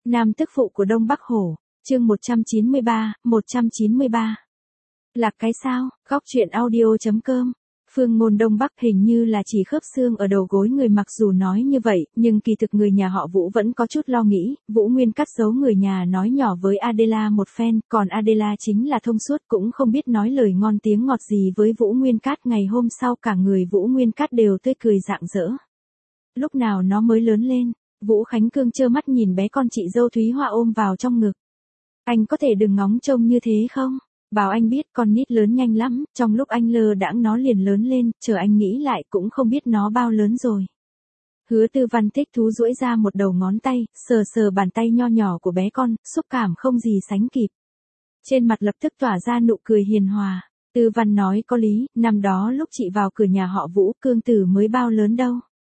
Nam tức phụ của Đông Bắc Hổ, chương 193. Lạc cái sao, góc chuyện audio.com. Phương ngôn Đông Bắc hình như là chỉ khớp xương ở đầu gối người, mặc dù nói như vậy, nhưng kỳ thực người nhà họ Vũ vẫn có chút lo nghĩ. Vũ Nguyên cắt giấu người nhà nói nhỏ với Adela một phen, còn Adela chính là thông suốt, cũng không biết nói lời ngon tiếng ngọt gì với Vũ Nguyên Cát. Ngày hôm sau cả người Vũ Nguyên Cát đều tươi cười rạng rỡ. Lúc nào nó mới lớn lên? Vũ Khánh Cương trơ mắt nhìn bé con chị dâu Thúy Hoa ôm vào trong ngực. Anh có thể đừng ngóng trông như thế không? Bảo anh biết con nít lớn nhanh lắm, trong lúc anh lơ đãng nó liền lớn lên, chờ anh nghĩ lại cũng không biết nó bao lớn rồi. Hứa Tư Văn thích thú duỗi ra một đầu ngón tay, sờ sờ bàn tay nho nhỏ của bé con, xúc cảm không gì sánh kịp. Trên mặt lập tức tỏa ra nụ cười hiền hòa. Tư Văn nói có lý, năm đó lúc chị vào cửa nhà họ Vũ, Cương Tử mới bao lớn đâu.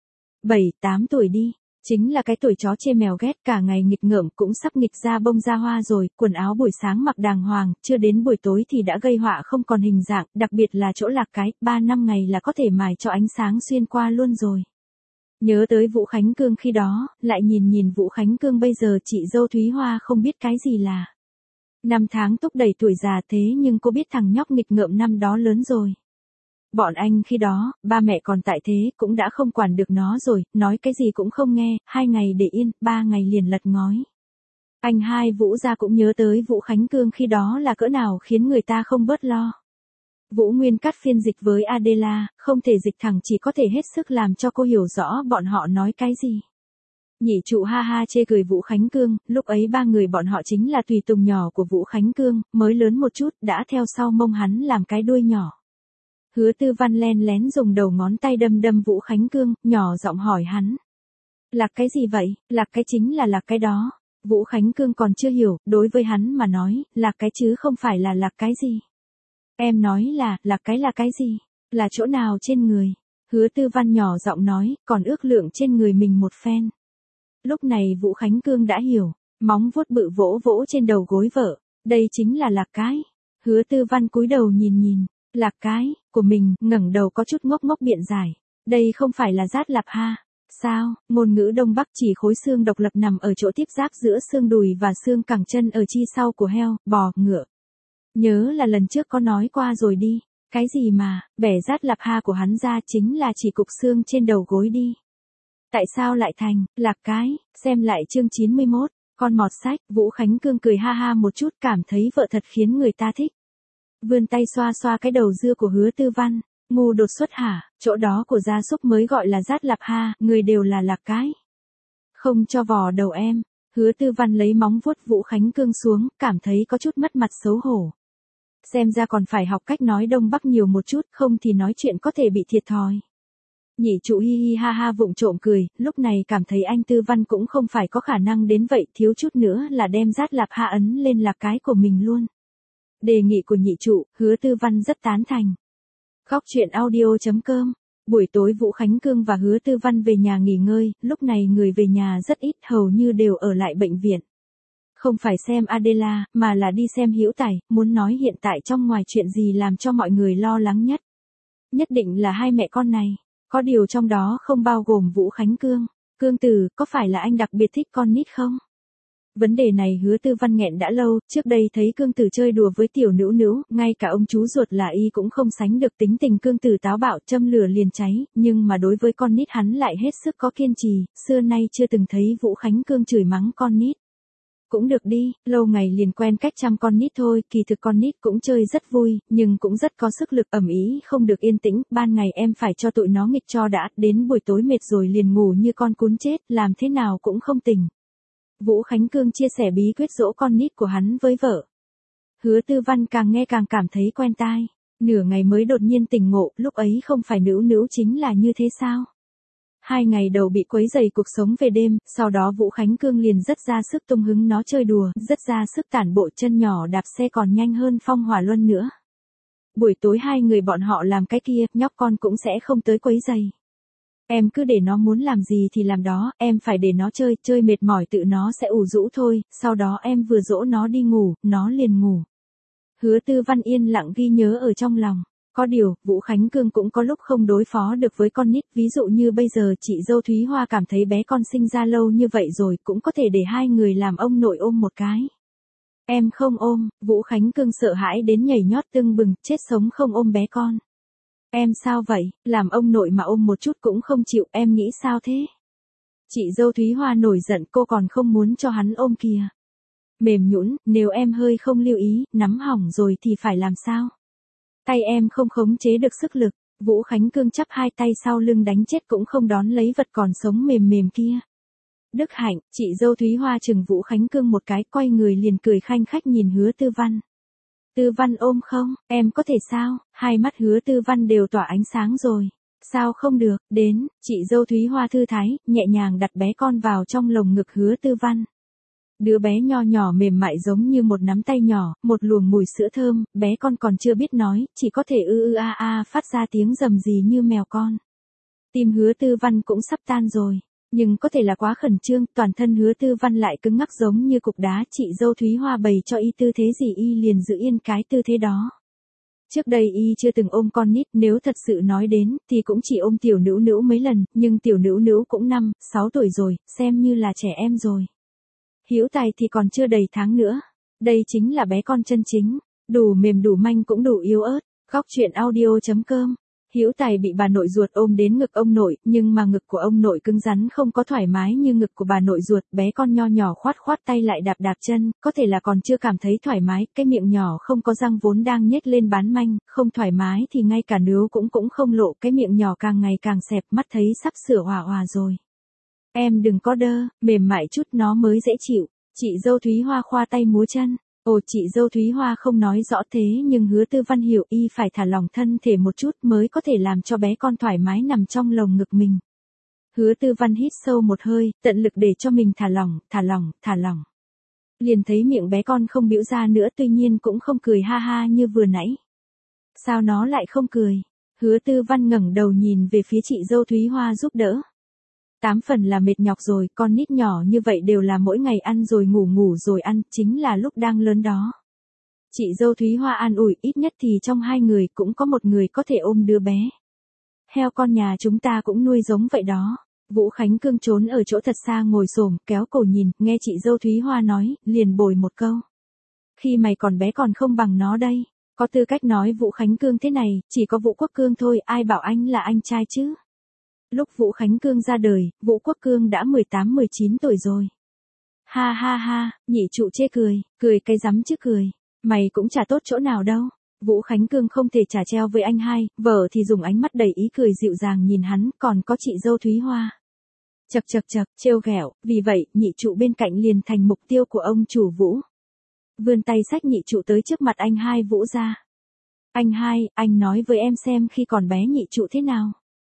7-8 tuổi đi. Chính là cái tuổi chó chê mèo ghét, cả ngày nghịch ngợm, cũng sắp nghịch ra bông ra hoa rồi, quần áo buổi sáng mặc đàng hoàng, chưa đến buổi tối thì đã gây họa không còn hình dạng, đặc biệt là chỗ lạc cái, 3 năm ngày là có thể mài cho ánh sáng xuyên qua luôn rồi. Nhớ tới Vũ Khánh Cương khi đó, lại nhìn Vũ Khánh Cương bây giờ, chị dâu Thúy Hoa không biết cái gì là 5 tháng thúc đẩy tuổi già, thế nhưng cô biết thằng nhóc nghịch ngợm năm đó lớn rồi. Bọn anh khi đó, ba mẹ còn tại thế, cũng đã không quản được nó rồi, nói cái gì cũng không nghe, 2 ngày để yên, 3 ngày liền lật ngói. Anh hai Vũ gia cũng nhớ tới Vũ Khánh Cương khi đó là cỡ nào khiến người ta không bớt lo. Vũ Nguyên Cát phiên dịch với Adela, không thể dịch thẳng, chỉ có thể hết sức làm cho cô hiểu rõ bọn họ nói cái gì. Nhị trụ ha ha chê cười Vũ Khánh Cương, lúc ấy ba người bọn họ chính là tùy tùng nhỏ của Vũ Khánh Cương, mới lớn một chút, đã theo sau mông hắn làm cái đuôi nhỏ. Hứa Tư Văn len lén dùng đầu ngón tay đâm Vũ Khánh Cương, nhỏ giọng hỏi hắn. Lạc cái gì vậy? Lạc cái chính là lạc cái đó. Vũ Khánh Cương còn chưa hiểu, đối với hắn mà nói, lạc cái chứ không phải là lạc cái gì. Em nói là cái gì? Là chỗ nào trên người? Hứa Tư Văn nhỏ giọng nói, còn ước lượng trên người mình một phen. Lúc này Vũ Khánh Cương đã hiểu, móng vuốt bự vỗ vỗ trên đầu gối vợ. Đây chính là lạc cái. Hứa Tư Văn cúi đầu nhìn. Lạc cái, của mình, ngẩng đầu có chút ngốc biện giải. Đây không phải là Giát Lạp Ha. Sao, ngôn ngữ Đông Bắc chỉ khối xương độc lập nằm ở chỗ tiếp giáp giữa xương đùi và xương cẳng chân ở chi sau của heo, bò, ngựa. Nhớ là lần trước có nói qua rồi đi. Cái gì mà, bẻ Giát Lạp Ha của hắn ra chính là chỉ cục xương trên đầu gối đi. Tại sao lại thành, lạc cái, xem lại chương 91, con mọt sách, Vũ Khánh Cương cười ha ha một chút, cảm thấy vợ thật khiến người ta thích. Vươn tay xoa cái đầu dưa của Hứa Tư Văn, ngu đột xuất hả, chỗ đó của gia súc mới gọi là Giát Lạp Ha, người đều là lạc cái. Không cho vò đầu em. Hứa Tư Văn lấy móng vuốt Vũ Khánh Cương xuống, cảm thấy có chút mất mặt xấu hổ. Xem ra còn phải học cách nói Đông Bắc nhiều một chút, không thì nói chuyện có thể bị thiệt thòi. Nhị trụ hi hi ha ha vụng trộm cười, lúc này cảm thấy anh Tư Văn cũng không phải có khả năng đến vậy, thiếu chút nữa là đem Giát Lạp Ha ấn lên lạc cái của mình luôn. Đề nghị của nhị trụ, Hứa Tư Văn rất tán thành. Góc chuyện audio.com. Buổi tối Vũ Khánh Cương và Hứa Tư Văn về nhà nghỉ ngơi, lúc này người về nhà rất ít, hầu như đều ở lại bệnh viện. Không phải xem Adela, mà là đi xem Hữu Tài, muốn nói hiện tại trong ngoài chuyện gì làm cho mọi người lo lắng nhất. Nhất định là hai mẹ con này, có điều trong đó không bao gồm Vũ Khánh Cương. Cương Tử, có phải là anh đặc biệt thích con nít không? Vấn đề này Hứa Tư Văn nghẹn đã lâu, trước đây thấy Cương Tử chơi đùa với tiểu Nữu Nữu, ngay cả ông chú ruột là y cũng không sánh được, tính tình Cương Tử táo bạo, châm lửa liền cháy, nhưng mà đối với con nít hắn lại hết sức có kiên trì, xưa nay chưa từng thấy Vũ Khánh Cương chửi mắng con nít. Cũng được đi, lâu ngày liền quen cách chăm con nít thôi, kỳ thực con nít cũng chơi rất vui, nhưng cũng rất có sức lực, ầm ĩ không được yên tĩnh, ban ngày em phải cho tụi nó nghịch cho đã, đến buổi tối mệt rồi liền ngủ như con cún chết, làm thế nào cũng không tỉnh. Vũ Khánh Cương chia sẻ bí quyết dỗ con nít của hắn với vợ. Hứa Tư Văn càng nghe càng cảm thấy quen tai. Nửa ngày mới đột nhiên tỉnh ngộ, lúc ấy không phải Nữu Nữu chính là như thế sao? 2 ngày đầu bị quấy rầy cuộc sống về đêm, sau đó Vũ Khánh Cương liền rất ra sức tung hứng nó chơi đùa, rất ra sức tản bộ, chân nhỏ đạp xe còn nhanh hơn Phong Hỏa Luân nữa. Buổi tối hai người bọn họ làm cái kia, nhóc con cũng sẽ không tới quấy rầy. Em cứ để nó muốn làm gì thì làm đó, em phải để nó chơi mệt mỏi tự nó sẽ ủ rũ thôi, sau đó em vừa dỗ nó đi ngủ, nó liền ngủ. Hứa Tư Văn yên lặng ghi nhớ ở trong lòng. Có điều, Vũ Khánh Cương cũng có lúc không đối phó được với con nít, ví dụ như bây giờ chị dâu Thúy Hoa cảm thấy bé con sinh ra lâu như vậy rồi cũng có thể để hai người làm ông nội ôm một cái. Em không ôm, Vũ Khánh Cương sợ hãi đến nhảy nhót tưng bừng, chết sống không ôm bé con. Em sao vậy, làm ông nội mà ôm một chút cũng không chịu, em nghĩ sao thế? Chị dâu Thúy Hoa nổi giận, cô còn không muốn cho hắn ôm kìa. Mềm nhũn, nếu em hơi không lưu ý, nắm hỏng rồi thì phải làm sao? Tay em không khống chế được sức lực, Vũ Khánh Cương chắp hai tay sau lưng đánh chết cũng không đón lấy vật còn sống mềm mềm kia. Đức hạnh, chị dâu Thúy Hoa chừng Vũ Khánh Cương một cái, quay người liền cười khanh khách nhìn Hứa Tư Văn. Tư Văn ôm không, em có thể sao? Hai mắt Hứa Tư Văn đều tỏa ánh sáng rồi. Sao không được, đến, chị dâu Thúy Hoa thư thái, nhẹ nhàng đặt bé con vào trong lồng ngực Hứa Tư Văn. Đứa bé nho nhỏ mềm mại giống như một nắm tay nhỏ, một luồng mùi sữa thơm, bé con còn chưa biết nói, chỉ có thể phát ra tiếng rầm rì như mèo con. Tim Hứa Tư Văn cũng sắp tan rồi, nhưng có thể là quá khẩn trương, toàn thân Hứa Tư Văn lại cứng ngắc giống như cục đá, chị dâu Thúy Hoa bày cho y tư thế gì y liền giữ yên cái tư thế đó. Trước đây y chưa từng ôm con nít, nếu thật sự nói đến, thì cũng chỉ ôm tiểu Nữu Nữu mấy lần, nhưng tiểu Nữu Nữu cũng 5, 6 tuổi rồi, xem như là trẻ em rồi. Hữu Tài thì còn chưa đầy tháng nữa. Đây chính là bé con chân chính, đủ mềm đủ manh cũng đủ yếu ớt. Góc truyện audio.com. Hữu Tài bị bà nội ruột ôm đến ngực ông nội, nhưng mà ngực của ông nội cứng rắn không có thoải mái như ngực của bà nội ruột, bé con nho nhỏ khoát khoát tay lại đạp đạp chân, có thể là còn chưa cảm thấy thoải mái, cái miệng nhỏ không có răng vốn đang nhếch lên bán manh, không thoải mái thì ngay cả nướu cũng không lộ, cái miệng nhỏ càng ngày càng xẹp, mắt thấy sắp sửa òa rồi. Em đừng có đơ, mềm mại chút nó mới dễ chịu. Chị dâu Thúy Hoa khoa tay múa chân. Ồ, chị dâu Thúy Hoa không nói rõ thế nhưng Hứa Tư Văn hiểu y phải thả lỏng thân thể một chút mới có thể làm cho bé con thoải mái nằm trong lồng ngực mình. Hứa Tư Văn hít sâu một hơi, tận lực để cho mình thả lỏng. Liền thấy miệng bé con không bĩu ra nữa, tuy nhiên cũng không cười ha ha như vừa nãy. Sao nó lại không cười? Hứa Tư Văn ngẩng đầu nhìn về phía chị dâu Thúy Hoa giúp đỡ. 8 phần là mệt nhọc rồi, con nít nhỏ như vậy đều là mỗi ngày ăn rồi ngủ rồi ăn, chính là lúc đang lớn đó. Chị dâu Thúy Hoa an ủi, ít nhất thì trong hai người cũng có một người có thể ôm đứa bé. Heo con nhà chúng ta cũng nuôi giống vậy đó. Vũ Khánh Cương trốn ở chỗ thật xa ngồi xổm, kéo cổ nhìn, nghe chị dâu Thúy Hoa nói, liền bồi một câu. Khi mày còn bé còn không bằng nó đây. Có tư cách nói Vũ Khánh Cương thế này, chỉ có Vũ Quốc Cương thôi, ai bảo anh là anh trai chứ. Lúc Vũ Khánh Cương ra đời, Vũ Quốc Cương đã 18-19 tuổi rồi. Ha ha ha, nhị trụ chê cười cái rắm chứ cười. Mày cũng chả tốt chỗ nào đâu. Vũ Khánh Cương không thể trả treo với anh hai, vợ thì dùng ánh mắt đầy ý cười dịu dàng nhìn hắn, còn có chị dâu Thúy Hoa. Chậc, trêu ghẹo, vì vậy, nhị trụ bên cạnh liền thành mục tiêu của ông chủ Vũ. Vươn tay xách nhị trụ tới trước mặt anh hai Vũ ra. Anh hai, anh nói với em xem khi còn bé nhị trụ thế nào.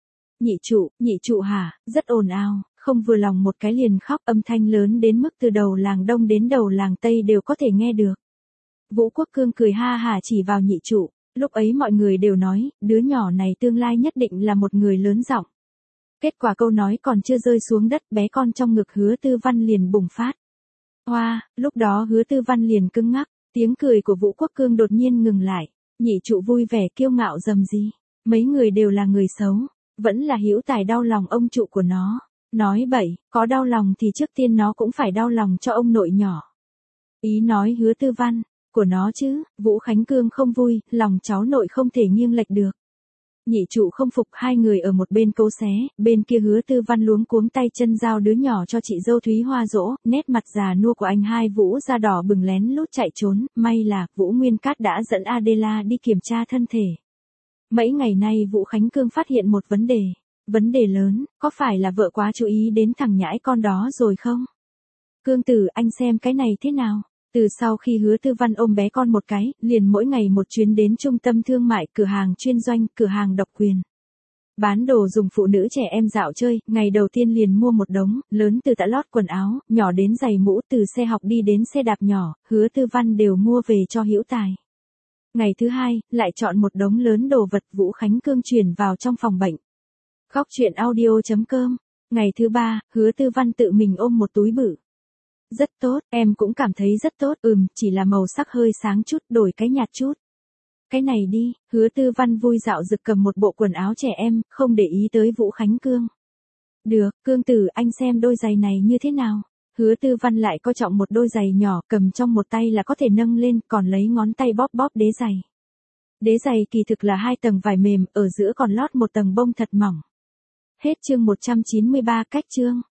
Nhị trụ hả, rất ồn ào, không vừa lòng một cái liền khóc, âm thanh lớn đến mức từ đầu làng Đông đến đầu làng Tây đều có thể nghe được. Vũ Quốc Cương cười ha hả chỉ vào nhị trụ, lúc ấy mọi người đều nói, đứa nhỏ này tương lai nhất định là một người lớn giọng. Kết quả câu nói còn chưa rơi xuống đất, bé con trong ngực Hứa Tư Văn liền bùng phát. Hoa, lúc đó Hứa Tư Văn liền cứng ngắc, tiếng cười của Vũ Quốc Cương đột nhiên ngừng lại, nhị trụ vui vẻ kiêu ngạo rầm rì, mấy người đều là người xấu. Vẫn là Hữu Tài đau lòng ông trụ của nó. Nói bậy, có đau lòng thì trước tiên nó cũng phải đau lòng cho ông nội nhỏ. Ý nói Hứa Tư Văn, của nó chứ, Vũ Khánh Cương không vui, lòng cháu nội không thể nghiêng lệch được. Nhị trụ không phục, hai người ở một bên câu xé, bên kia Hứa Tư Văn luống cuống tay chân giao đứa nhỏ cho chị dâu Thúy Hoa dỗ, nét mặt già nua của anh hai Vũ da đỏ bừng lén lút chạy trốn, may là Vũ Nguyên Cát đã dẫn Adela đi kiểm tra thân thể. Mấy ngày nay Vũ Khánh Cương phát hiện một vấn đề lớn, có phải là vợ quá chú ý đến thằng nhãi con đó rồi không? Cương tử, anh xem cái này thế nào? Từ sau khi Hứa Tư Văn ôm bé con một cái, liền mỗi ngày một chuyến đến trung tâm thương mại, cửa hàng chuyên doanh, cửa hàng độc quyền. Bán đồ dùng phụ nữ trẻ em dạo chơi, ngày đầu tiên liền mua một đống, lớn từ tã lót quần áo, nhỏ đến giày mũ, từ xe học đi đến xe đạp nhỏ, Hứa Tư Văn đều mua về cho Hữu Tài. Ngày thứ hai, lại chọn một đống lớn đồ vật Vũ Khánh Cương chuyển vào trong phòng bệnh. Góc truyện audio.com. Ngày thứ ba, Hứa Tư Văn tự mình ôm một túi bự. Rất tốt, em cũng cảm thấy rất tốt, chỉ là màu sắc hơi sáng chút, đổi cái nhạt chút. cái này đi, Hứa Tư Văn vui dạo dực cầm một bộ quần áo trẻ em, không để ý tới Vũ Khánh Cương. Được, Cương tử anh xem đôi giày này như thế nào. Hứa Tư Văn lại coi trọng một đôi giày nhỏ, cầm trong một tay là có thể nâng lên, còn lấy ngón tay bóp bóp đế giày. Đế giày kỳ thực là 2 tầng vải mềm, ở giữa còn lót một tầng bông thật mỏng. Hết chương 193 cách chương.